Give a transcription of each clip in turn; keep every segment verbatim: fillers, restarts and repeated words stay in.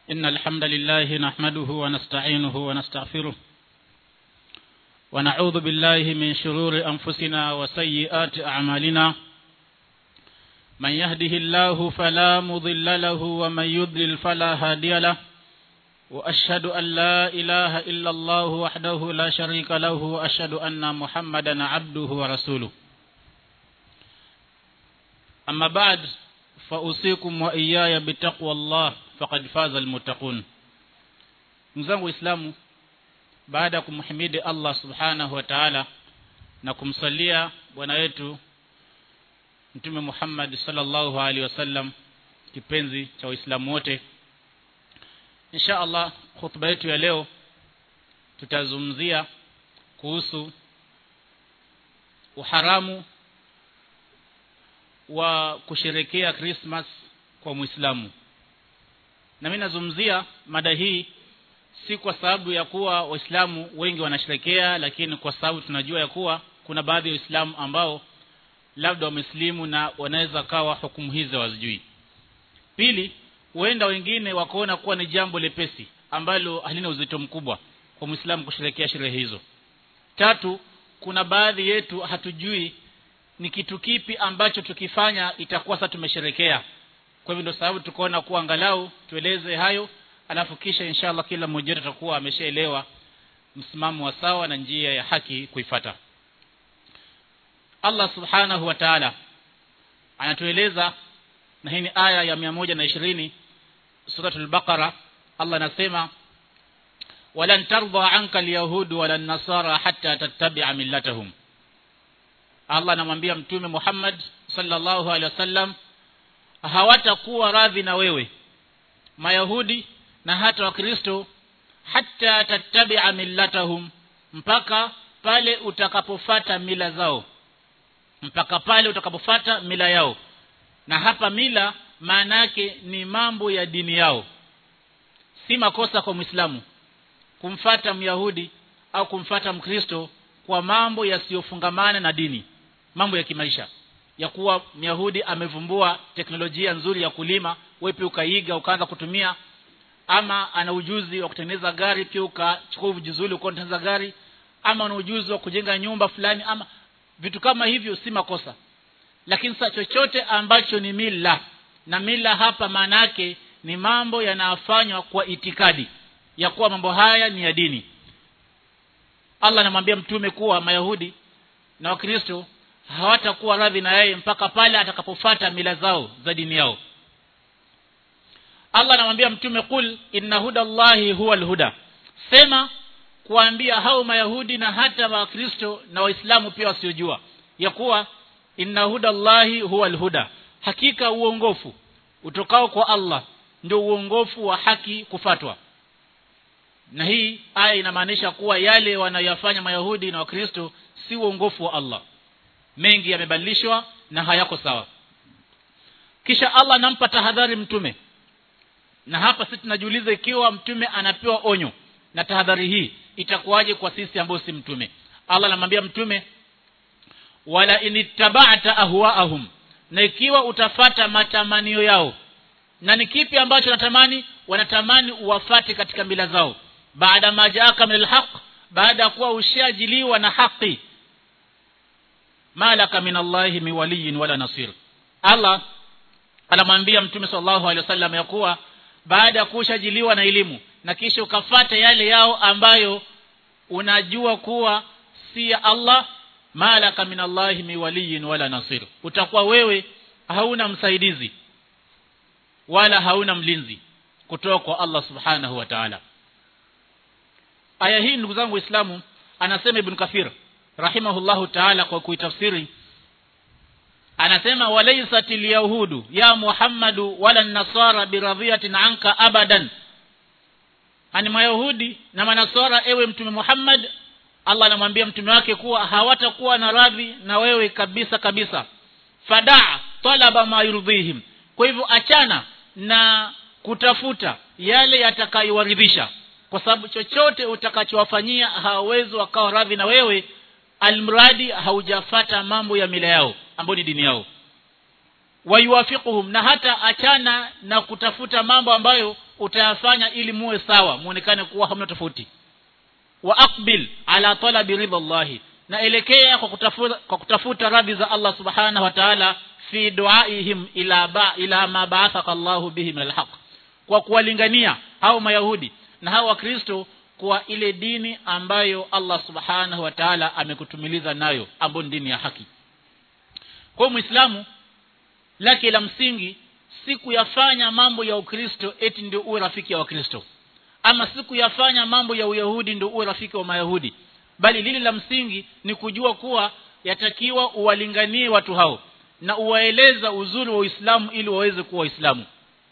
إن الحمد لله نحمده ونستعينه ونستغفره ونعوذ بالله من شرور أنفسنا وسيئات أعمالنا من يهده الله فلا مضل له ومن يضلل فلا هادي له وأشهد أن لا إله إلا الله وحده لا شريك له وأشهد أن محمدا عبده ورسوله أما بعد فأوصيكم وإياي بتقوى الله faqad faza almuttaqun. Mzangu Waislamu, baada ya kumhimidi Allah subhanahu wa ta'ala na kumsalia bwana wetu Mtume Muhammad sallallahu alaihi wasallam, kipenzi cha Waislamu wote, insha Allah khutba yetu ya leo tutazungumzia kuhusu uharamu wa kusherehekea Christmas kwa Muislamu. Na mimi nazungumzia mada hii si kwa sababu ya kuwa Waislamu wengi wanasherehekea, lakini kwa sababu tunajua ya kuwa kuna baadhi ya Waislamu ambao labda wameslimu na wanaweza kawa hukumu hizo wazijui. Pili, huenda wengine wakaona kuwa ni jambo lepesi ambalo halina uzito mkubwa kwa Muislamu kusherehekea sherehe hizo. Tatu, kuna baadhi yetu hatujui ni kitu kipi ambacho tukifanya itakuwa sasa tumesherehekea. Kwa hivyo ndio sababu tukaona kuwa angalau tueleze hayo, alafu kisha inshallah kila mmoja atakuwa ameshaelewa msimamo wa sawa na njia ya haki kuifuata. Allah subhanahu wa ta'ala anatueleza, na hii ni aya ya mia moja na ishirini suratul Baqara. Allah anasema, walan tarda anka alyahud wala an-nasara hatta tattabi'a millatahum. Allah anamwambia Mtume Muhammad sallallahu alaihi wasallam, hawatakuwa radhi na wewe Mayahudi na hata Wakristo hatta tattabi'a millatahum, mpaka pale utakapofuata mila zao, mpaka pale utakapofuata mila yao. Na hapa mila maana yake ni mambo ya dini yao. Si makosa kwa Muislamu kumfuata Myahudi au kumfuata Mkristo kwa mambo yasiyofungamana na dini, mambo ya kimaisha, ya kuwa Myahudi amevumbua teknolojia nzuri ya kulima, wewe pia ukaiga ukaanza kutumia, ama ana ujuzi wa kutengeneza gari pia ukachukua ujuzuli ukatengeneza gari, ama ana ujuzi wa kujenga nyumba fulani, ama vitu kama hivyo si makosa. Lakini sasa chochote ambacho ni mila, na mila hapa maana yake ni mambo yanayofanywa kwa itikadi ya kuwa mambo haya ni ya dini. Allah anamwambia Mtume kuwa Mayahudi na Wakristo hawatakuwa radhi na yeye mpaka pale atakapofuata mila zao za dini yao. Allah anamwambia Mtume, kul inna hudallahi huwal huda, sema kuambia hao Mayahudi na hata Wakristo na Waislamu pia wasiojua ya kuwa inna hudallahi huwal huda, hakika uongofu utokao kwa Allah ndio uongofu wa haki kufatwa. Na hii aya inamaanisha kuwa yale wanayofanya Mayahudi na Wakristo si uongofu wa Allah, mengi yamebadilishwa na hayako sawa. Kisha Allah anampa tahadhari Mtume, na hapa sisi tunajiuliza ikiwa Mtume anapewa onyo na tahadhari hii itakuwaje kwa sisi ambao si Mtume. Allah anamwambia Mtume, wala inittaba'ta ahwa'ahum, na ikiwa utafata matamanio yao. Na ni kipi ambacho wanatamani? Wanatamani uwafate katika mila zao, baada majaaka minal haqq, baada kuwa ushajiliwa na haki. malaka minallahi mi waliyin wala nasir. Allah anamwambia Mtume sallallahu alaihi wasallam ya kuwa baada ya kushajiliwa na elimu na kisha ukafata yale yao ambayo unajua kuwa si ya Allah, malaka minallahi mi waliyin wala nasir, utakuwa wewe hauna msaidizi wala hauna mlinzi kutoka kwa Allah subhanahu wa ta'ala. Aya hii ndugu zangu Waislamu, anasema Ibn Kathir rahimahullahu ta'ala kwa kuitafsiri, anasema walaysatil yahudu ya Muhammadu wala an-nasara biradhiyatin anka abadan. Ani Mayahudi na Manasara, ewe Mtume Muhammad, Allah anamwambia mtume wake kuwa hawatakuwa na radhi na wewe kabisa kabisa. Fadaa talaba ma yurdhihim, kwa hivyo achana na kutafuta yale yatakayowaridhisha, kwa sababu chochote utakachowafanyia hawawezi wakawa radhi na wewe almradi haujafata mambo ya mila yao ambayo ni dini yao. Wayuwafiquhum, na hata achana na kutafuta mambo ambayo utayafanya ili muwe sawa, muonekane kuwa hamna tofauti. Wa aqbil ala talabi ridallahi, na elekea kwa kutafuta kwa kutafuta radhi za Allah subhanahu wa ta'ala fi duaihim ila ba ila ma ba'athaka Allahu bihi min alhaq, kwa kuwalingania hao Mayahudi na hao Wakristo kwa ile dini ambayo Allah subhanahu wa ta'ala amekutumiliza nayo, ambayo dini ya haki. Kwa Muislamu lake la msingi si kuyafanya mambo ya Ukristo eti ndio uwe rafiki ya Wakristo, ama si kuyafanya mambo ya Uyahudi ndio uwe rafiki wa Mayahudi, bali lile la msingi ni kujua kuwa yatakiwa uwalinganie watu hao na uwaeleza uzuri wa Uislamu ili waweze kuwa Waislamu.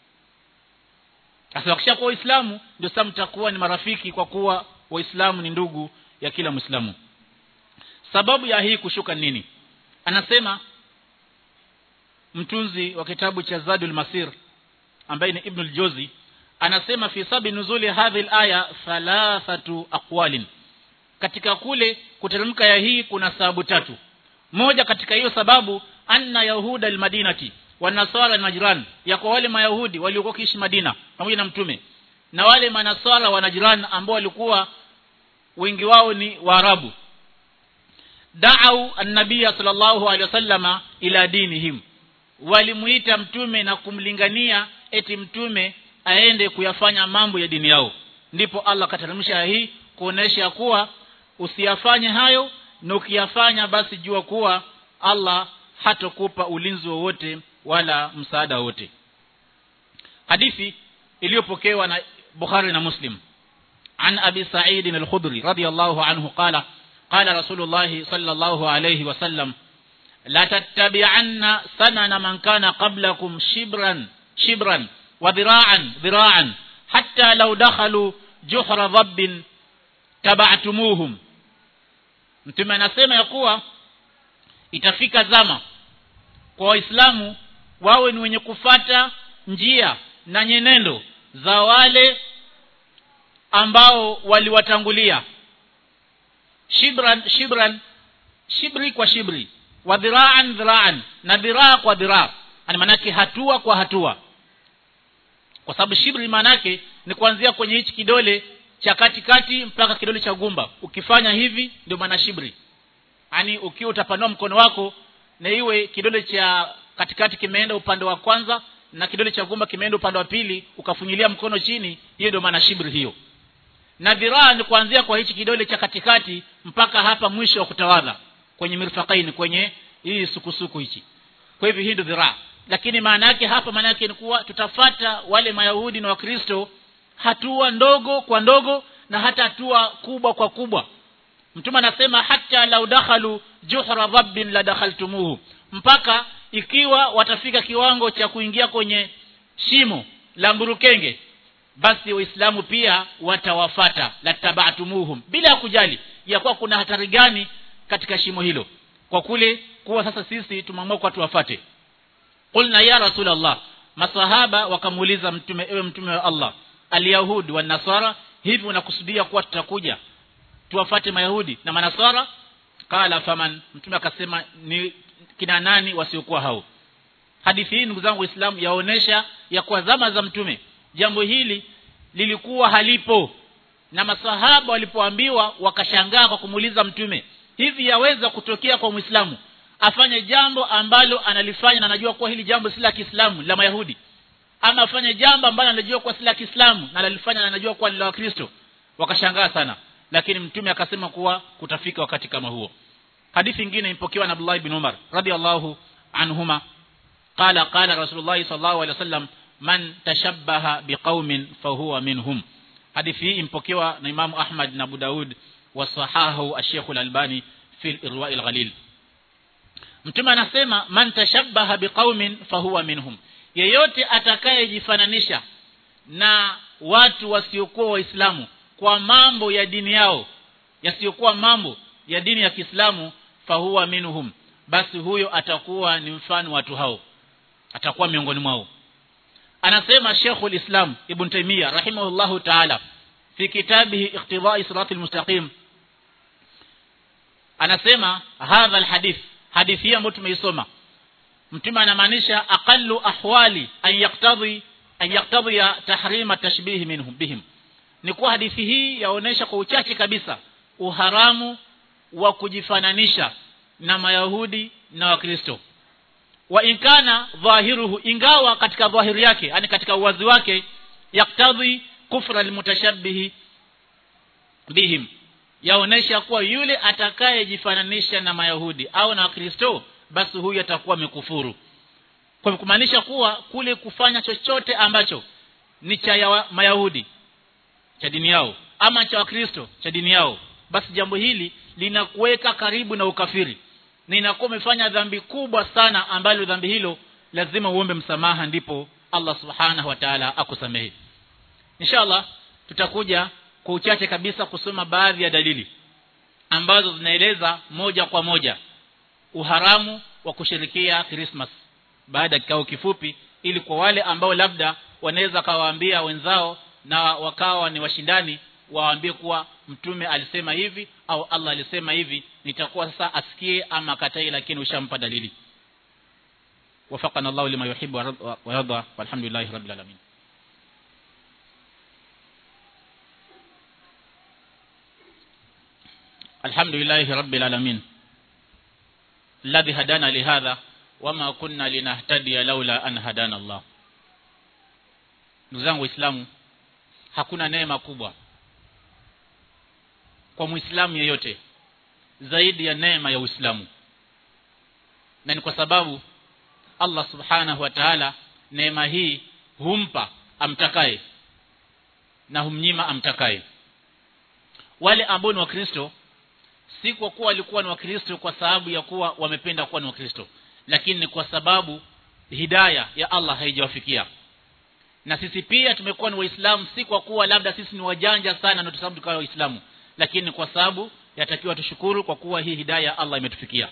Sasa wakisha kuwa Waislamu ndio sasa mtakuwa ni marafiki, kwa kuwa Waislamu ni ndugu ya kila Muislamu. Sababu ya hii kushuka nini? Anasema mtunzi wa kitabu cha Zadul Masir ambaye ni Ibn al-Jawzi, anasema fi sabi nuzuli hadhihi al-aya thalathatu aqwalin, katika kule kuteremka ya hii kuna sababu tatu. Moja katika hiyo sababu, anna yahuda al-madinati wa nasara najran, ya kwa wale Mayahudi waliokuwa kiishi Madina pamoja na mtume, na wale manasara wa Najran ambao walikuwa wengi wao ni Waarabu, da'u an-nabiy sallallahu alaihi wasallama ila dinihim, walimuita mtume na kumlingania eti mtume aende kuyafanya mambo ya dini yao. Ndipo Allah kateremsha hii kuonesha kuwa usiyafanye hayo, na ukiyafanya basi jua kuwa Allah hatakupa ulinzi wowote wala msaada wote. Hadithi iliyopokewa na Bukhari na Muslim an Abi Sa'id al-Khudri radiyallahu anhu qala qala Rasulullah sallallahu alayhi wasallam la tattabi'anna sanana man kana qablakum shibran shibran wa dhira'an dhira'an hatta law dakhalu juhra dhabbin taba'tumuhum. Mtume anasema ya kuwa itafika zama kwa Waislamu wawe ni wenye kufata njia na nyenendo za wale ambao waliwatangulia. Shibran shibran, shibri kwa shibri, wa dhira'an dhira'an, na dhiraa kwa dhiraa, yani manake hatua kwa hatua. Kwa sababu shibri manake ni kuanzia kwenye hichi kidole cha katikati mpaka kidole cha gumba. Ukifanya hivi ndio maana shibri. Yani ukiwa utapanua mkono wako na iwe kidole cha katikati kimeenda upande wa kwanza na kidole cha gumba kimeenda upande wa pili, ukafunyilia mkono chini, hiyo ndio maana shibri hiyo. Na dhiraa ni kuanzia kwa hichi kidole cha katikati mpaka hapa mwisho wa kutawadha kwenye mirfaqaini, kwenye hii sukusuku hichi. Kwa hivyo hii ndio dhiraa. Lakini maana yake hapa, maana yake ni kuwa tutafata wale Mayahudi na Wakristo hatua ndogo kwa ndogo na hata hatua kubwa kwa kubwa. Mtume anasema hatta law dakhalu juhra dhabbin la dakhaltumuhu, mpaka ikiwa watafika kiwango cha kuingia kwenye shimo la mburukenge, basi Waislamu pia watawafata, la taba'tumuhum, bila kujali ya kuwa kuna hatari gani katika shimo hilo, kwa kule kuwa sasa sisi tumeamua kwa tuwafate. Qulna ya Rasulullah, masahaba wakamuuliza mtume, ewe mtume wa Allah, al-yahud wa nasara, hivi unakusudia kuwa tutakuja tuwafate Mayahudi na Manasara? Kala faman, mtume akasema ni kina nani wasiokuwa hao. Hadithi hii ndugu zangu Waislamu yaonesha ya kwa zama za mtume jambo hili lilikuwa halipo, na masahaba walipoambiwa wakashangaa kwa kumuuliza mtume, hivi yaweza kutokea kwa Muislamu afanye jambo ambalo analifanya na anajua kwa hili jambo si la Kiislamu la Mayahudi, ama afanye jambo ambalo anajua kwa si la Kiislamu na analifanya na anajua kwa la Wakristo? Wakashangaa sana, lakini mtume akasema kuwa kutafika wakati kama huo. Hadithi nyingine ipokewa na Abdullah ibn Umar radiyallahu anhuma qala qala Rasulullah sallallahu alaihi wasallam man tashabbaha biqaumin fahuwa minhum. Hadithi hii impokewa na Imam Ahmad na Abu Daud wa sahahu ash-Sheikh al-Albani fi al-Irwa' al-Ghalil. Mtume anasema man tashabbaha biqaumin fahuwa minhum, yeyote atakayejifananisha na watu wasiokuwa Waislamu kwa mambo ya dini yao yasiokuwa mambo ya dini ya Kiislamu, fahuwa minhum, basi huyo atakuwa ni mfano watu hao, atakuwa miongoni mwao. Anasema Sheikhul Islam Ibn Taymiyyah rahimahullahu ta'ala fi kitabihi Iqtida'i Siratil Mustaqim, anasema hadha alhadith, hadithi ambayo tumeisoma, mtume anamaanisha aqallu ahwali an yaqtadi an yaqtadhiya tahrima tashbih minhum bihim, ni kwa hadithi hii yaonesha kwa uchache kabisa uharamu wa kujifananisha na Mayahudi na Wakristo. Wa inkana dhahiruhu, ingawa katika dhahiri yake, yani katika uwazi wake, yaktadhi kufra almutashabbih bihim, yaonesha kuwa yule atakayejifananisha na Mayahudi au na Wakristo basi huyu atakuwa amekufuru. Kwa kumaanisha kuwa kule kufanya chochote ambacho ni cha Mayahudi cha dini yao ama cha Wakristo cha dini yao, basi jambo hili linakuweka karibu na ukafiri, na inakuwa umefanya dhambi kubwa sana, ambalo dhambi hilo lazima uombe msamaha ndipo Allah subhanahu wa ta'ala akusamehe. Inshallah tutakuja kwa uchache kabisa kusoma baadhi ya dalili ambazo zinaeleza moja kwa moja uharamu wa kushirikia Christmas baada ya kikao kifupi, ili kwa wale ambao labda wanaweza kawaambia wenzao na wakawa ni washindani, waambie kuwa mtume alisema hivi au Allah alisema hivi, nitakuwa sasa asikie ama katai, lakini ushampa dalili. Wafaqana Allah lima yuhibbu wa yarda, walhamdulillahi rabbil alamin. Alhamdulillahi rabbil alamin alladhi hadana lihadha wama kunna linahtadiya laula an hadana Allah. Ndugu zangu Waislamu, hakuna neema kubwa kwa Muislamu yeyote zaidi ya neema ya Uislamu, na ni kwa sababu Allah subhanahu wa ta'ala neema hii humpa amtakaye na humnyima amtakaye. Wale ambao ni Wakristo, si kwa kuwa walikuwa ni Wakristo kwa sababu ya kuwa wamependa kuwa ni Wakristo, lakini ni kwa sababu hidayah ya Allah haijawafikia. Na sisi pia tumekuwa ni Waislamu si kwa kuwa labda sisi ni wajanja sana na tusababu tukawa Waislamu, lakini kwa sababu yatakiwa tushukuru kwa kuwa hii hidayah ya Allah imetufikia.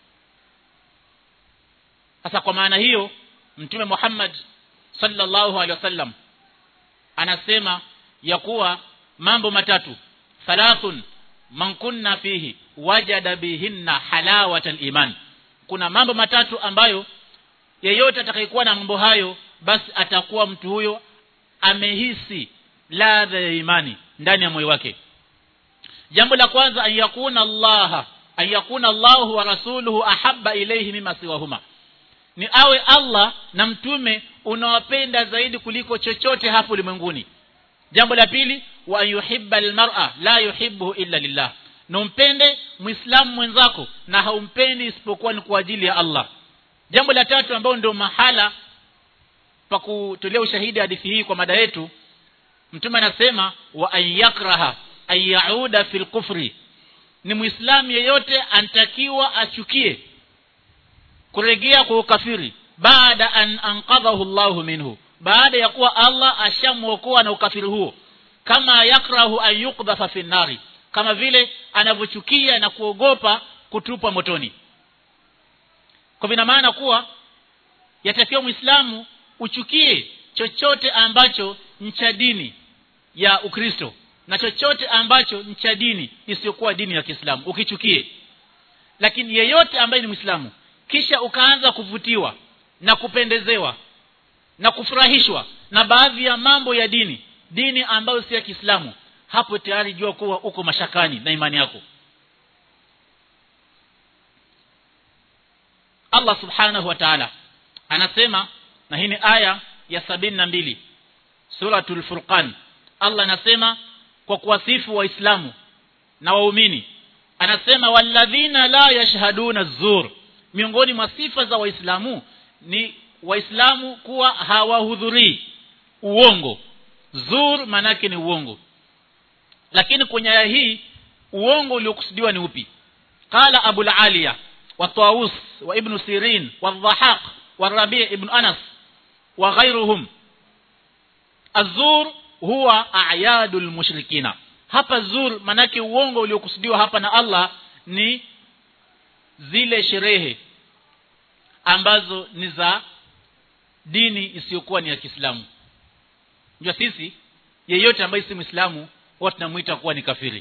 Sasa kwa maana hiyo Mtume Muhammad sallallahu alaihi wasallam anasema ya kuwa mambo matatu, thalathun man kunna fihi wajada bihinna halawatal iman. Kuna mambo matatu ambayo yeyote atakayekuwa na mambo hayo basi atakuwa mtu huyo amehisi ladha ya imani ndani ya moyo wake. Jambo la kwanza, ayakuna Allah ayakuna Allahu wa rasuluhu ahabba ilayhi mimma siwahuma, ni awe Allah na mtume unawapenda zaidi kuliko chochote hapo ulimwenguni. Jambo la pili, wa yuhibba almar'a la yuhibbuhu illa lillah, na umpende Muislamu mwenzako na haumpendi isipokuwa ni kwa ajili ya Allah. Jambo la tatu ambao ndio mahala pa kutolea ushahidi hadithi hii kwa mada yetu, mtume anasema wa ayakraha ayauda fil kufri, ni Muislamu yeyote anatakiwa achukie kurejea kwa ukafiri baada an anqadhahu Allahu minhu, baada ya kuwa Allah ashamuokoa na ukafiri huo. Kama yakrahu an yuqdhafa fi nari, kama vile anavyochukia na kuogopa kutupwa motoni. Kwa vina maana kuwa yatakiwa Muislamu uchukie chochote ambacho ni cha dini ya Ukristo na chochote ambacho ni cha dini isiyokuwa dini ya Kiislamu ukichukie. Lakini yeyote ambaye ni Muislamu kisha ukaanza kuvutiwa na kupendezewa na kufurahishwa na baadhi ya mambo ya dini dini ambayo si ya Kiislamu, hapo tayari jua kuwa uko mashakani na imani yako. Allah subhanahu wa ta'ala anasema, na hii ni aya ya sabini na mbili suratul Furqan. Allah anasema kwa kuwasifu Waislamu na waumini, anasema walladhina la yashhaduna az-zur, miongoni mwa sifa za Waislamu ni Waislamu kuwa hawahudhurii uongo. Zur manake ni uongo, lakini kwenye aya hii uongo uliokusudiwa ni upi? Qala Abu al-Aliya wa Tawus wa Ibn Sirin wa Dhahaq wa Rabi' ibn Anas wa ghayruhum, az-zur huwa a'yadul mushrikina. Hapa zur manake uongo uliokusudiwa hapa na Allah ni zile sherehe ambazo ni za dini isiyokuwa ni ya Kiislamu. Njua sisi yeyote ambaye si Muislamu watu tunamuita kuwa ni kafiri.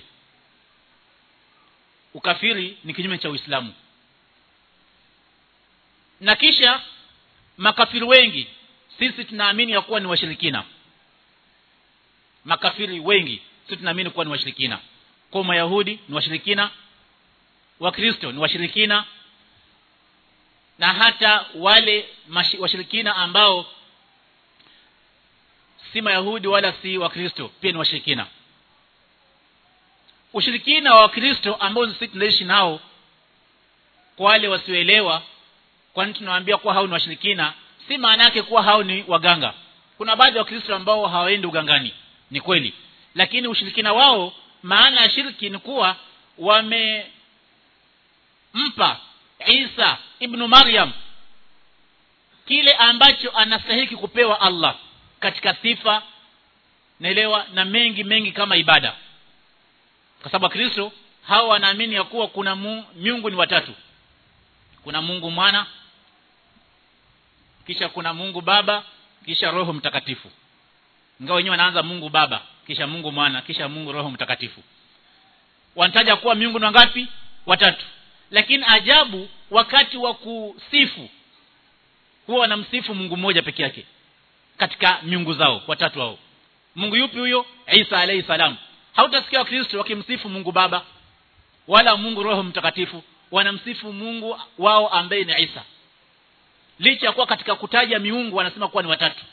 Ukafiri ni kinyume cha Uislamu. Na kisha makafiri wengi sisi tunaamini ya kuwa ni washirikina. Makafiri wengi sisi tunaamini kuwa ni washirikina. Kwa Mayahudi ni washirikina, Wakristo ni washirikina, na hata wale washirikina ambao si Mayahudi wala si Wakristo pia ni washirikina. Ushirikina wa Wakristo ambao sisi tunaishi nao, kwa wale wasioelewa, kwa nini tunawaambia kuwa hao ni washirikina, si maana yake kuwa hao ni waganga. Kuna baadhi ya Wakristo ambao hawaendi ugangani, ni kweli, lakini ushirikina wao, maana ya shirki ni kuwa wamempa Isa ibn Maryam kile ambacho anastahili kupewa Allah katika sifa, naelewa, na mengi mengi kama ibada. Kwa sababu Kristo hao wanaamini ya kuwa kuna miungu ni watatu. Kuna Mungu Mwana, kisha kuna Mungu Baba, kisha Roho Mtakatifu. Ingawa wenyewe wanaanza Mungu Baba, kisha Mungu Mwana, kisha Mungu Roho Mtakatifu. Wanataja kuwa miungu ni ngapi? Watatu. Lakini ajabu, wakati wa kusifu huwa wanamsifu Mungu mmoja peke yake katika miungu zao watatu hao. Mungu yupi huyo? Isa alayhi salam. Hautasikia Wakristo wakimsifu Mungu Baba wala Mungu Roho Mtakatifu, wanamsifu Mungu wao ambaye ni Isa. Licha kuwa katika kutaja miungu wanasema kuwa ni watatu.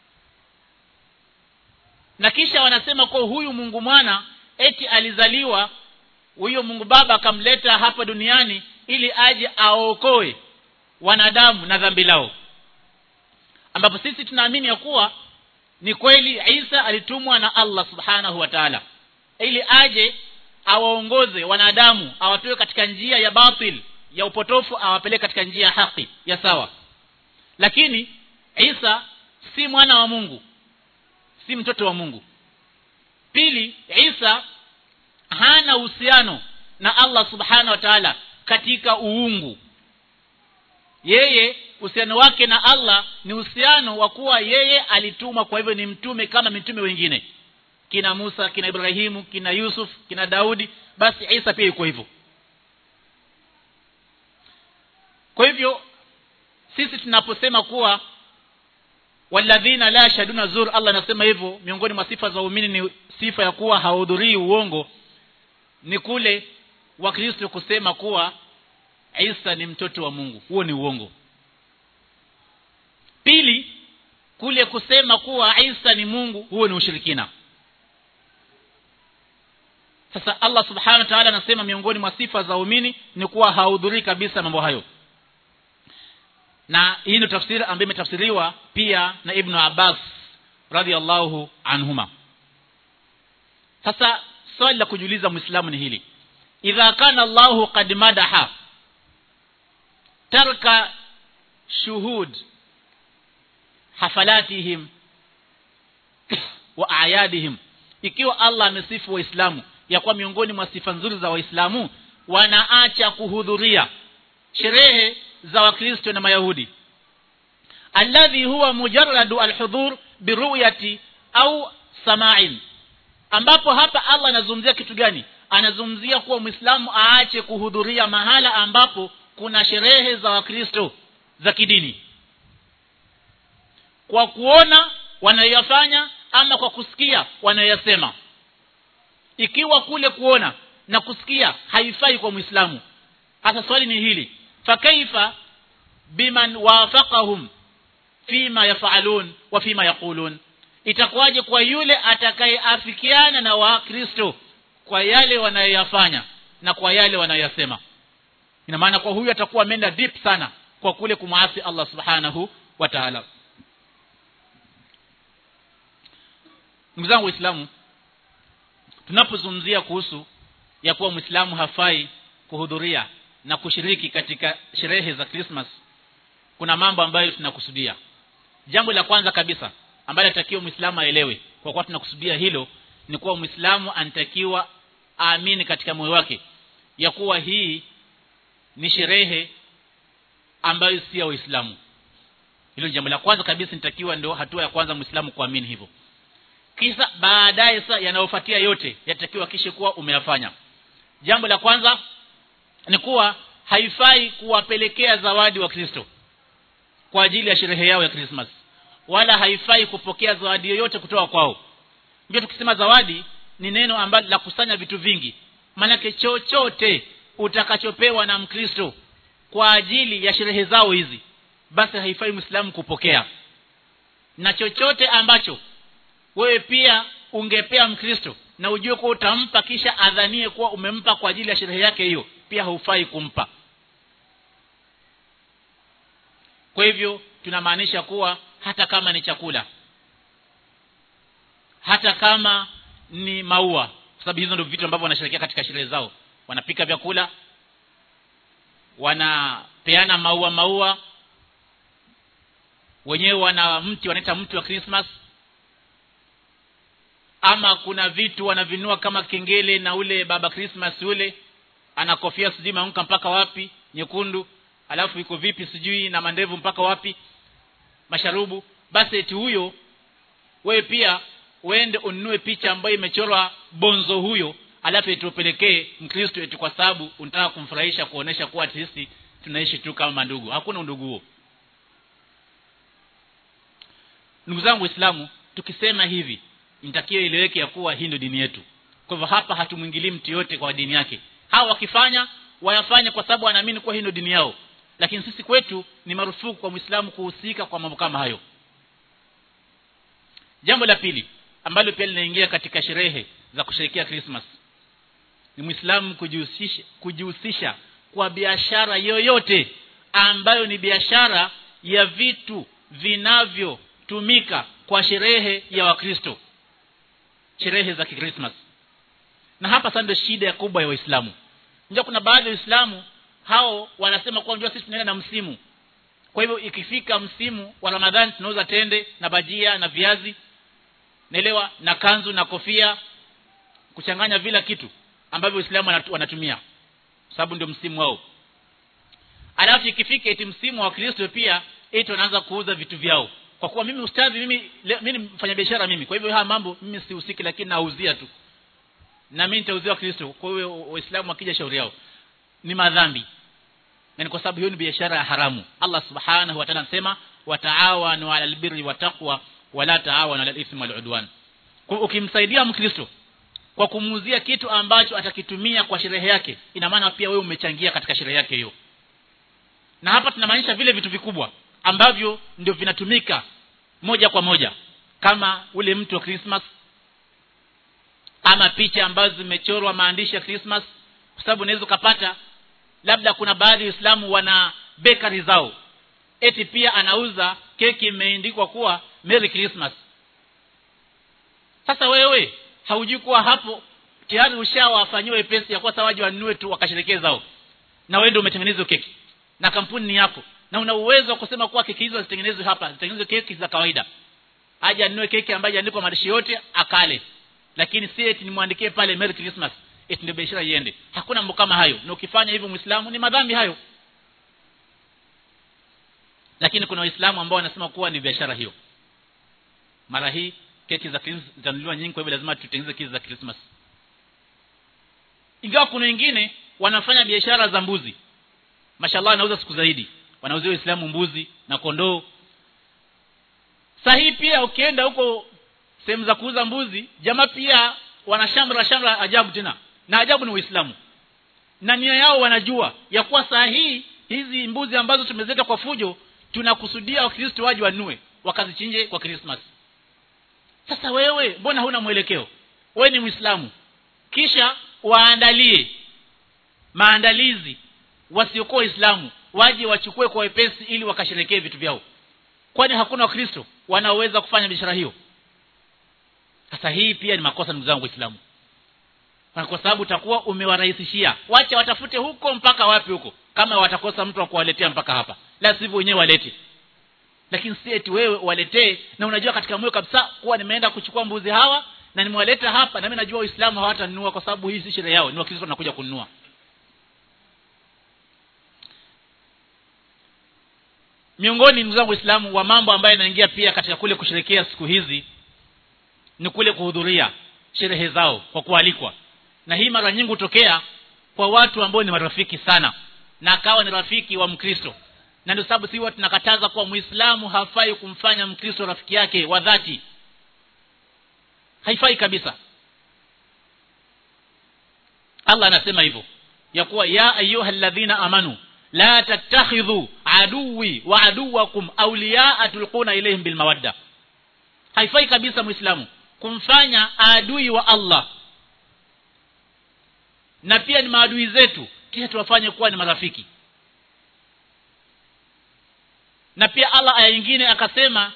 Na kisha wanasema kuwa huyu Mungu Mwana eti alizaliwa, huyo Mungu Baba akamleta hapa duniani ili aje aokoe wanadamu na dhambi lao. Ambapo sisi tunaamini ya kuwa ni kweli Isa alitumwa na Allah Subhanahu wa Ta'ala ili aje awaongoze wanadamu, awatoe katika njia ya batil, ya upotofu, awapeleke katika njia ya haki, ya sawa. Lakini Isa si mwana wa Mungu, si mtoto wa Mungu. Pili, Isa hana uhusiano na Allah Subhanahu wa Ta'ala katika uungu. Yeye uhusiano wake na Allah ni uhusiano wa kuwa yeye alitumwa, kwa hivyo ni mtume kama mitume wengine, kina Musa, kina Ibrahimu, kina Yusuf, kina Daudi. Basi Isa pia yuko hivyo. Kwa hivyo sisi tunaposema kuwa walladhina la yashhaduna zur, Allah anasema hivyo, miongoni mwa sifa za waumini ni sifa ya kuwa hahudhurii uongo, ni kule Wakristo kusema kuwa Isa ni mtoto wa Mungu. Huo ni uongo. Pili, kule kusema kuwa Isa ni Mungu, huo ni ushirikina. Sasa Allah Subhanahu wa Ta'ala anasema miongoni mwa sifa za waumini ni kuwa hahudhurii kabisa mambo hayo. Na hii ni tafsiri ambayo imetafsiriwa pia na Ibn Abbas radhiyallahu anhuma. Sasa swali la kujiuliza Muislamu ni hili: idha kana Allahu qad madaha tarka shuhud hafalatihim wa a'yadihim, ikiwa Allah amesifu Waislamu ya kuwa miongoni mwa sifa nzuri za Waislamu wanaacha kuhudhuria sherehe za Wakristo na Mayahudi, alladhi huwa mujarradu alhudhur biruyati au sama'in, ambapo hapa Allah anazungumzia kitu gani? Anazungumzia kuwa Muislamu aache kuhudhuria mahala ambapo kuna sherehe za Wakristo za kidini, kwa kuona wanayofanya ama kwa kusikia wanayosema. Ikiwa kule kuona na kusikia haifai kwa Muislamu, hasa swali ni hili: fakaifa biman wafaqahum fima yafalun wa fima yaqulun, itakuwaje kwa yule atakayeafikiana na Wakristo kwa yale wanayofanya na kwa yale wanayosema? Ina maana kwa huyu atakuwa ameenda deep sana kwa kule kumuasi Allah Subhanahu wa Ta'ala. Ndugu zangu Waislamu, tunapozungumzia kuhusu ya kuwa Muislamu hafai kuhudhuria na kushiriki katika sherehe za Christmas, kuna mambo ambayo tunakusudia. Jambo la kwanza kabisa ambalo natakiwa Muislamu aelewe kwa kuwa tunakusudia hilo, ni kuwa Muislamu anatakiwa aamini katika moyo wake ya kuwa hii ni sherehe ambayo si ya Uislamu. Hilo jambo la kwanza kabisa nitakiwa, ndio hatua ya kwanza Muislamu kuamini hivyo. Kisha baadaye sasa yanayofuatia yote yatakiwa kisha kuwa umeyafanya. Jambo la kwanza ni kuwa haifai kuwapelekea zawadi wa Kristo kwa ajili ya sherehe yao ya Christmas, wala haifai kupokea zawadi yoyote kutoka kwao. Ndio tukisema zawadi ni neno ambalo la kusanya vitu vingi. Maana chochote utakachopewa na Mkristo kwa ajili ya sherehe zao hizi, basi haifai Muislamu kupokea. Na chochote ambacho wewe pia ungepea Mkristo na ujue kwa utampa kisha adhanie kuwa umempa kwa ajili ya sherehe yake hiyo, pia haufai kumpa. Kwa hivyo tunamaanisha kuwa hata kama ni chakula, hata kama ni maua, kwa sababu hizo ndio vitu ambavyo wanasherehekea katika sherehe zao. Wanapika vyakula, wanapeana maua maua, wenyewe wana mti wanaita mti wa Christmas, ama kuna vitu wanavinua kama kengele na ule baba Christmas ule ana kofia sijui maunka mpaka wapi nyekundu, alafu iko vipi sijui na mandevu mpaka wapi, masharubu. Basi eti huyo wewe pia uende ununue picha ambayo imechorwa bonzo huyo, alafu itupelekee Mkristo eti kwa sababu unataka kumfurahisha, kuonesha kuwa sisi tunaishi tu kama mandugu. Hakuna undugu huo. Ndugu zangu Waislamu, tukisema hivi inatakiwa ileweke ya kuwa hii ndio dini yetu. Kwa hivyo hapa hatumuingilii mtu yote kwa dini yake. Hao wakifanya wayafanya kwa sababu wanaamini kuwa hii ndio dini yao, lakini sisi kwetu ni marufuku kwa Muislamu kuhusika kwa mambo kama hayo. Jambo la pili ambalo pia linaingia katika sherehe za kusherehekea Christmas ni Muislamu kujihusisha kujihusisha kwa biashara yoyote ambayo ni biashara ya vitu vinavyotumika kwa sherehe ya Wakristo, sherehe za Christmas. Na hapa sasa ndio shida ya kubwa ya Waislamu. Ndio kuna baadhi ya Waislamu hao wanasema kwa ndio sisi tunaenda na msimu. Kwa hivyo ikifika msimu wa Ramadhani tunauza tende na bajia na viazi, naelewa, na kanzu na kofia, kuchanganya vila kitu ambavyo Waislamu wanatumia sababu ndio msimu wao. Alafu ikifika eti msimu wa Kristo pia eti wanaanza kuuza vitu vyao. Kwa kuwa mimi ustadhi, mimi mimi mfanya biashara mimi, kwa hivyo haya mambo mimi sihusiki, lakini nauzia tu na mimi nitauzia Kristo. Kwa hiyo Waislamu wakija shauri yao ni madhambi, na ni kwa sababu hiyo ni biashara ya haramu. Allah subhanahu wa ta'ala anasema wataawanu 'alal birri wa taqwa wala taawanu 'alal ithmi wal 'udwan. Kwa ukimsaidia Mkristo kwa kumuuzia kitu ambacho atakitumia kwa sherehe yake, ina maana pia wewe umechangia katika sherehe yake hiyo. Na hapa tunamaanisha vile vitu vikubwa ambavyo ndio vinatumika moja kwa moja, kama ule mtu wa Christmas, ama picha ambazo zimechorwa maandishi ya Christmas. Kwa sababu unaweza kupata labda kuna baadhi ya Waislamu wana bakery zao, eti pia anauza keki imeandikwa kuwa Merry Christmas. Sasa wewe haujui kuwa hapo tayari ushawafanywa pesa ya kwa sawaji wanunue tu wakasherekea zao, na wewe ndio umetengeneza keki na kampuni ni yako, na una uwezo wa kusema kuwa keki hizo zitengenezwe hapa, zitengenezwe keki za kawaida. Aje anunue keki ambayo inaandikwa maandishi yote akale, lakini si eti nimwandikie pale Merry Christmas eti ndio biashara iende. Hakuna mambo kama hayo, na ukifanya hivyo Muislamu ni madhambi hayo. Lakini kuna Waislamu ambao wanasema kuwa ni biashara hiyo. Mara hii keki za Christmas zitanunuliwa nyingi, kwa hivyo lazima tutengeneze keki za Christmas. Ingawa kuna wengine wanafanya biashara za mbuzi, mashallah anauza siku zaidi, wanauzia Waislamu mbuzi na kondoo. Sahi pia ukienda huko sehemu za kuuza mbuzi, jamaa pia wanashamra shamra ajabu tena. Na ajabu ni Waislamu. Na nia yao wanajua ya kuwa sahihi hizi mbuzi ambazo tumezeta kwa fujo tunakusudia Wakristo waje wanunue wakazichinje kwa Christmas. Sasa wewe mbona huna mwelekeo? Wewe ni Muislamu, kisha waandalie maandalizi wasiokuwa Waislamu waje wachukue kwa wepesi ili wakasherekee vitu vyao. Kwani hakuna Wakristo wanaoweza kufanya biashara hiyo? Sasa hii pia ni makosa ndugu zangu Waislamu. Kwa sababu utakuwa umewarahisishia. Wacha watafute huko mpaka wapi huko, kama watakosa mtu wa kuwaletea mpaka hapa. La sivyo wenyewe walete. Lakini si eti wewe waletee na unajua katika moyo kabisa kuwa nimeenda kuchukua mbuzi hawa na nimewaleta hapa, na mimi najua Waislamu hawatanunua kwa sababu hii si sherehe yao, ni Wakristo wanakuja kununua. Miongoni ndugu zangu Waislamu wa mambo ambayo yanaingia pia katika kule kusherehekea siku hizi ni kule kuhudhuria sherehe zao kwa kualikwa. Na hii mara nyingi hutokea kwa watu ambao ni marafiki sana, na akawa ni rafiki wa Mkristo, Na ndio sababu sisi tunakataza kwa Muislamu hafai kumfanya Mkristo rafiki yake wa dhati. Haifai kabisa. Allah anasema hivyo ya kuwa ya ayyuhalladhina amanu la tattakhidhu aduwi wa aduwakum awliyaa tulquna ilayhim bilmawadda. Haifai kabisa Muislamu kumfanya adui wa Allah na pia ni maadui zetu kisha tuwafanye kuwa ni marafiki. Na pia Allah aya nyingine akasema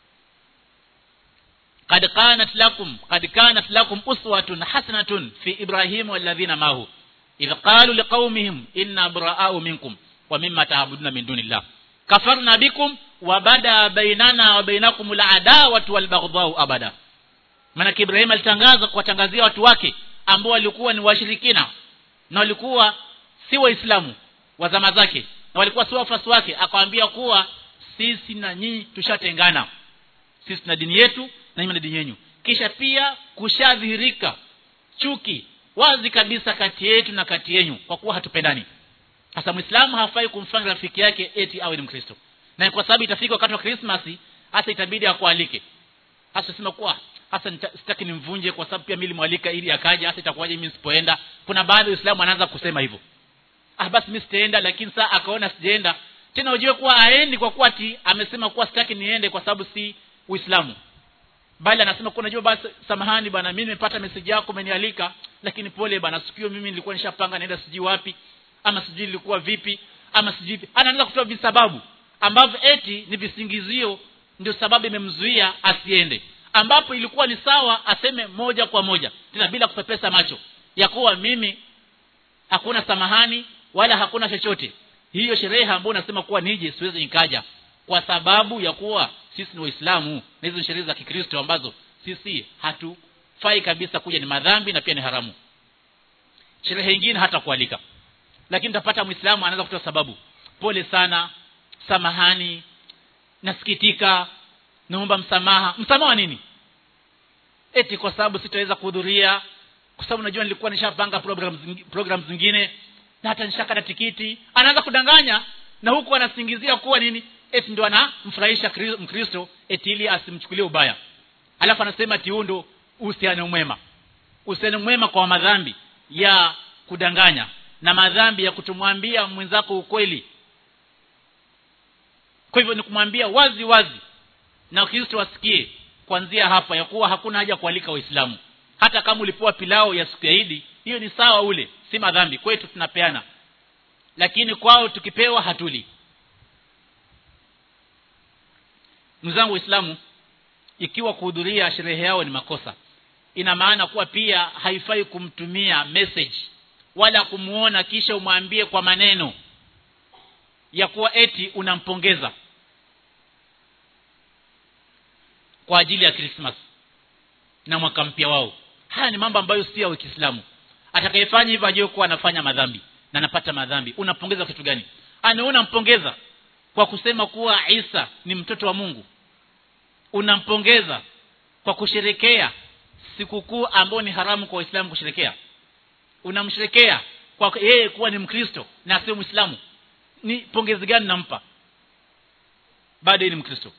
qad kanat lakum qad kanat lakum uswatun hasanatun fi Ibrahim walladhina mahu idh qalu liqaumihim inna buraa'u minkum wa mimma ta'buduna min dunillah kafarna bikum wa bada bainana wa bainakum al'adawatu wal baghdha'u abada. Maana Ibrahim alitangaza kuwatangazia watu wake ambao walikuwa ni washirikina na walikuwa si waislamu wa zama zake na walikuwa si wafuasi wake, akawaambia kuwa sisi na nyinyi tushatengana, sisi na dini yetu na nyinyi na dini yenu. Kisha pia kushadhihirika chuki wazi kabisa kati yetu na kati yenu kwa kuwa hatupendani. Sasa Muislamu hafai kumfanya rafiki yake eti awe ni Mkristo. Na kwa sababu itafika wakati wa Christmas hasa itabidi akualike. Hasa sema kuwa hasa sitaki nimvunje kwa sababu pia mimi nilimwalika ili akaje, hasa itakuwaje mimi sipoenda. Kuna baadhi ya Waislamu wanaanza kusema hivyo. Ah basi mimi sitaenda, lakini saa akaona sijaenda. Tena ujue kuwa aendi kwa kuwa ati amesema kuwa sitaki niende kwa sababu si Uislamu. Bali anasema kuna unajua basi samahani bwana mimi nimepata message yako umenialika lakini pole bwana sikio mimi nilikuwa nishapanga naenda siji wapi ama siji nilikuwa vipi ama siji vipi. Anaanza kutoa visababu ambavyo eti ni visingizio ndio sababu imemzuia asiende, ambapo ilikuwa ni sawa aseme moja kwa moja tena bila kupepesa macho ya kuwa mimi hakuna samahani wala hakuna chochote. Hiyo sherehe ambayo unasema kuwa nije siwezi nikaja kwa sababu ya kuwa sisi ni Waislamu na hizo sherehe za Kikristo ambazo sisi hatufai kabisa kuja, ni madhambi na pia ni haramu. Sherehe nyingine hata kualika, lakini utapata Muislamu anaanza kutoa sababu, pole sana, samahani, nasikitika, naomba msamaha. Msamaha nini? Eti kwa sababu sitaweza kuhudhuria kwa sababu najua nilikuwa nishapanga program program zingine na hata nishaka na tikiti. Anaanza kudanganya na huku anasingizia kuwa nini eti ndio anamfurahisha Mkristo eti ili asimchukulie ubaya. Alafu anasema eti huo ndio uhusiano mwema. Uhusiano mwema kwa madhambi ya kudanganya na madhambi ya kutomwambia mwenzako ukweli. Kwa hivyo ni kumwambia wazi wazi na Kristo wasikie kuanzia hapa ya kuwa hakuna haja kualika Waislamu. Hata kama ulipoa pilao ya siku ya Eid, hiyo ni sawa, ule si madhambi, kwetu tunapeana, lakini kwao tukipewa hatuli. Mzangu Waislamu, ikiwa kuhudhuria sherehe yao ni makosa, ina maana kuwa pia haifai kumtumia message wala kumuona kisha umwambie kwa maneno ya kuwa eti unampongeza kwa ajili ya Christmas na mwaka mpya wao. Haya ni mambo ambayo si ya Kiislamu. Atakayefanya hivyo ajue kuwa anafanya madhambi na anapata madhambi. Unampongeza kitu gani? Anaona mpongeza kwa kusema kuwa Isa ni mtoto wa Mungu. Unampongeza kwa kusherekea sikukuu ambayo ni haramu kwa Waislamu kusherekea. Unamsherekea kwa yeye kuwa ni Mkristo na sio Muislamu. Ni pongezi gani nampa? Baada ni Mkristo.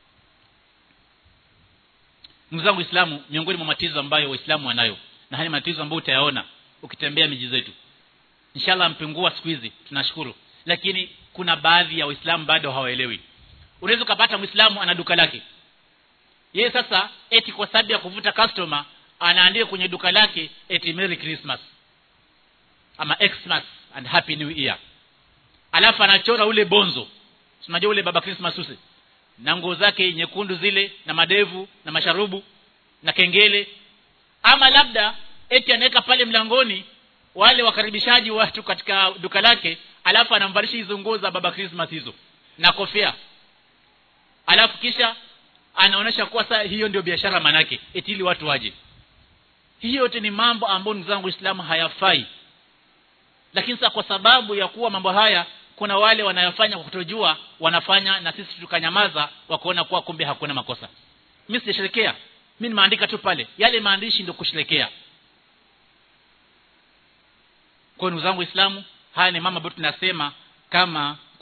Mzangu Islamu, miongoni mwa matatizo ambayo Waislamu wanayo, na haya matatizo ambayo utayaona ukitembea miji zetu. Inshallah mpungua siku hizi, tunashukuru. Lakini kuna baadhi ya Waislamu bado hawaelewi. Unaweza kupata Muislamu ana duka lake. Yeye sasa eti kwa sababu ya kuvuta customer anaandika kwenye duka lake eti Merry Christmas ama Xmas and Happy New Year. Alafu anachora ule bonzo. Unajua ule baba Christmas use. Na nguo zake nyekundu zile na madevu na masharubu na kengele. Ama labda eti anaweka pale mlangoni wale wakaribishaji watu katika duka lake, alafu anamvalisha hizo nguo za baba Christmas hizo na kofia. Alafu kisha anaonesha kuwa sasa hiyo ndio biashara manake eti ili watu waje. Hiyo yote ni mambo ambayo ndugu zangu Uislamu hayafai. Lakini sasa kwa sababu ya kuwa mambo haya kuna wale wanayofanya kwa kutojua wanafanya, na sisi tukanyamaza wakaona kuwa kumbe hakuna makosa. Mimi sisherekea, mimi nimeandika tu pale, yale maandishi ndio kusherekea. Kwa ndugu zangu Uislamu, haya ni mambo ambayo tunasema kama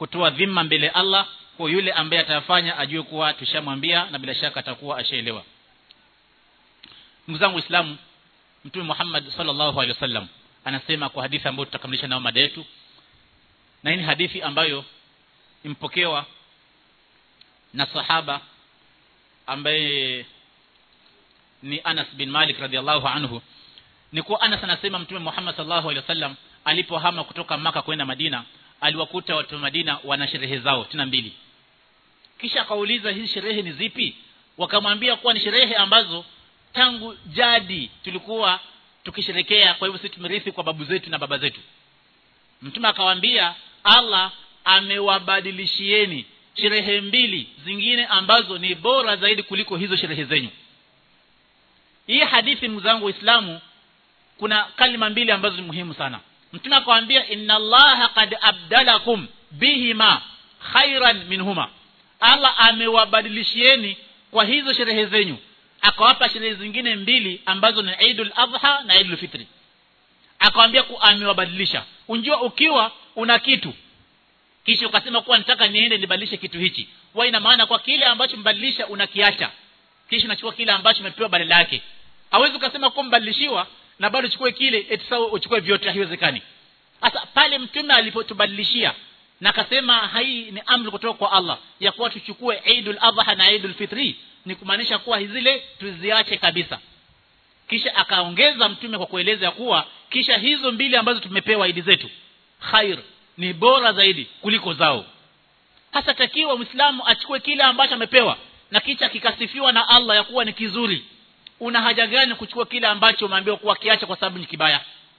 kutoa dhima mbele Allah kwa yule ambaye atafanya ajue kuwa tushamwambia na bila shaka atakuwa ashaelewa. Ndugu zangu Waislamu, Mtume Muhammad sallallahu alaihi wasallam anasema kwa hadithi ambayo tutakamilisha nao mada yetu, na hii ni hadithi ambayo impokewa na sahaba ambaye ni Anas bin Malik radhiallahu anhu. Ni kwa Anas anasema Mtume Muhammad sallallahu alaihi wasallam alipohama kutoka Maka kwenda Madina, aliwakuta watu wa Madina wana sherehe zao tena mbili. Kisha akauliza hizi sherehe ni zipi? Wakamwambia kuwa ni sherehe ambazo tangu jadi tulikuwa tukisherekea, kwa hivyo sisi tumerithi kwa babu zetu na baba zetu. Mtume akawaambia Allah amewabadilishieni sherehe mbili zingine ambazo ni bora zaidi kuliko hizo sherehe zenyu. Hii hadithi mzangu Waislamu kuna kalima mbili ambazo ni muhimu sana. Mtume akawaambia inna Allaha qad abdalakum bihima khairan minhuma, Allah amewabadilishieni kwa hizo sherehe zenyu, akawapa sherehe zingine mbili ambazo ni Eidul Adha na Eidul Fitri. Akawaambia ku amewabadilisha. Unjua ukiwa una kitu kisha ukasema kuwa nataka niende nibadilishe kitu hichi, wa ina maana kwa kile ambacho mbadilisha unakiacha, kisha unachukua kile ambacho umepewa badala yake. Hawezi ukasema kwa mbadilishiwa na bado uchukue kile eti sawa uchukue vyote, haiwezekani. Sasa pale Mtume alipotubadilishia na akasema hai ni amri kutoka kwa Allah ya kuwa tuchukue Eidul Adha na Eidul Fitri, ni kumaanisha kuwa zile tuziache kabisa. Kisha akaongeza Mtume kwa kueleza kuwa kisha hizo mbili ambazo tumepewa idi zetu khair ni bora zaidi kuliko zao. Hasa takiwa Muislamu achukue kile ambacho amepewa na kisha kikasifiwa na Allah ya kuwa ni kizuri. Una haja gani kuchukua kile ambacho umeambiwa kuwa kiacha kwa sababu ni kibaya?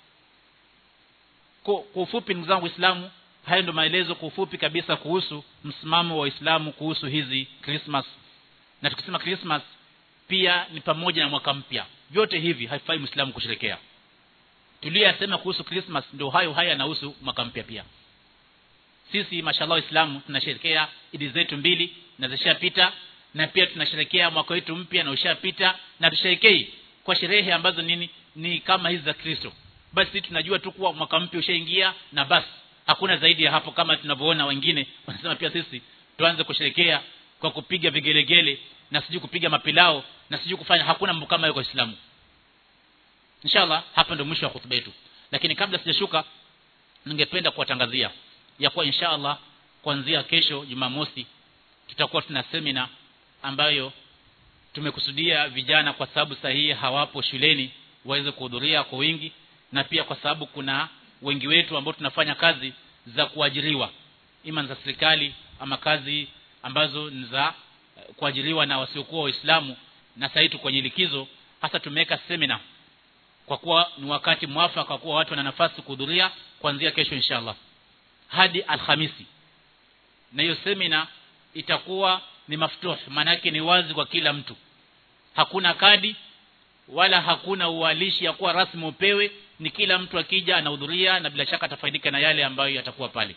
Kwa ufupi ndugu zangu Waislamu, hayo ndio maelezo kwa ufupi kabisa kuhusu msimamo wa Uislamu kuhusu hizi Christmas. Na tukisema Christmas pia ni pamoja na mwaka mpya. Vyote hivi haifai Muislamu kusherehekea. Tuliyasema kuhusu Christmas ndio hayo haya yanahusu mwaka mpya pia. Sisi mashallah Waislamu tunasherehekea idi zetu mbili na zishapita, na pia tunasherehekea mwaka wetu mpya na ushapita, na tusherekei kwa sherehe ambazo nini ni kama hizi za Kristo. Basi tunajua tu kuwa mwaka mpya ushaingia na basi hakuna zaidi ya hapo, kama tunavyoona wengine wanasema pia sisi tuanze kusherehekea kwa kupiga vigelegele na siju kupiga mapilao na siju kufanya. Hakuna mambo kama hayo kwa Uislamu. Inshallah hapa ndio mwisho wa hutuba yetu, lakini kabla sijashuka ningependa kuwatangazia ya kuwa inshallah kuanzia kesho Jumamosi tutakuwa tuna seminar ambayo tumekusudia vijana kwa sababu sahihi hawapo shuleni waweze kuhudhuria kwa wingi, na pia kwa sababu kuna wengi wetu ambao tunafanya kazi za kuajiriwa ima za serikali ama kazi ambazo ni za kuajiriwa na wasiokuwa Waislamu, na sasa hitu kwenye likizo. Hasa tumeweka seminar kwa kuwa ni wakati mwafaka kwa kuwa watu wana nafasi kuhudhuria kuanzia kesho inshallah hadi Alhamisi. Na hiyo seminar itakuwa ni maftuh, maana yake ni wazi kwa kila mtu. Hakuna kadi wala hakuna uwalishi ya kuwa rasmi upewe, ni kila mtu akija anahudhuria na bila shaka atafaidika na yale ambayo yatakuwa pale.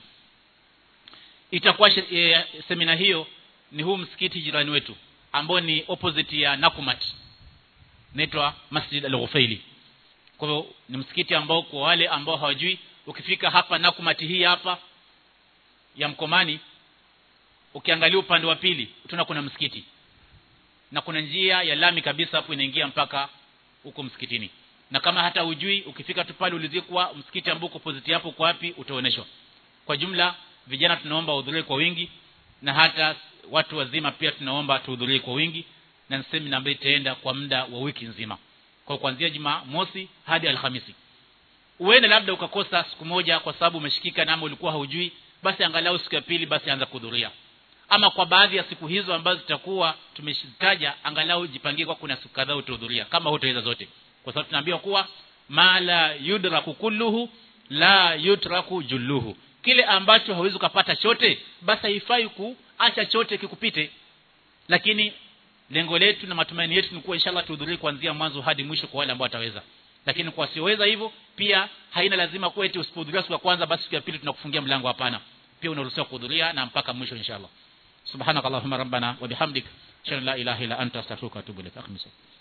Itakuwa e, seminar hiyo ni huu msikiti jirani wetu ambao ni opposite ya Nakumat, inaitwa Masjid Al-Ghufaili. Kwa hiyo ni msikiti ambao kwa wale ambao hawajui, ukifika hapa Nakumat hii hapa ya Mkomani, ukiangalia upande wa pili utaona kuna msikiti na kuna njia ya lami kabisa hapo inaingia mpaka huko msikitini. Na kama hata hujui, ukifika tu pale ulizie kwa msikiti ambao uko opposite hapo kwa wapi, utaoneshwa. Kwa jumla vijana tunaomba wahudhurie kwa wingi, na hata watu wazima pia tunaomba tuhudhurie kwa wingi, na seminar ambayo itaenda kwa muda wa wiki nzima, kwa kuanzia Jumamosi hadi Alhamisi. Uende labda ukakosa siku moja kwa sababu umeshikika na ulikuwa haujui, basi angalau siku ya pili basi anza kuhudhuria. Ama kwa baadhi ya siku hizo ambazo zitakuwa tumeshitaja, angalau jipangie kwa kuna siku kadhaa utahudhuria kama hutaweza zote, kwa sababu tunaambiwa kuwa mala yudraku kulluhu la yutraku julluhu. Kile ambacho hauwezi kupata chote basi haifai kuacha chote kikupite. Lakini lengo letu na matumaini yetu ni kuwa inshallah tuhudhurie kuanzia mwanzo hadi mwisho kwa wale ambao wataweza. Lakini kwa siweza hivyo pia haina lazima kuwa eti usipohudhuria siku ya kwanza basi siku ya pili tunakufungia mlango, hapana. Pia unaruhusiwa kuhudhuria na mpaka mwisho inshallah. Subhanakallahumma rabbana wa bihamdik, shalla la ilaha illa anta astaghfiruka wa atubu ilaik.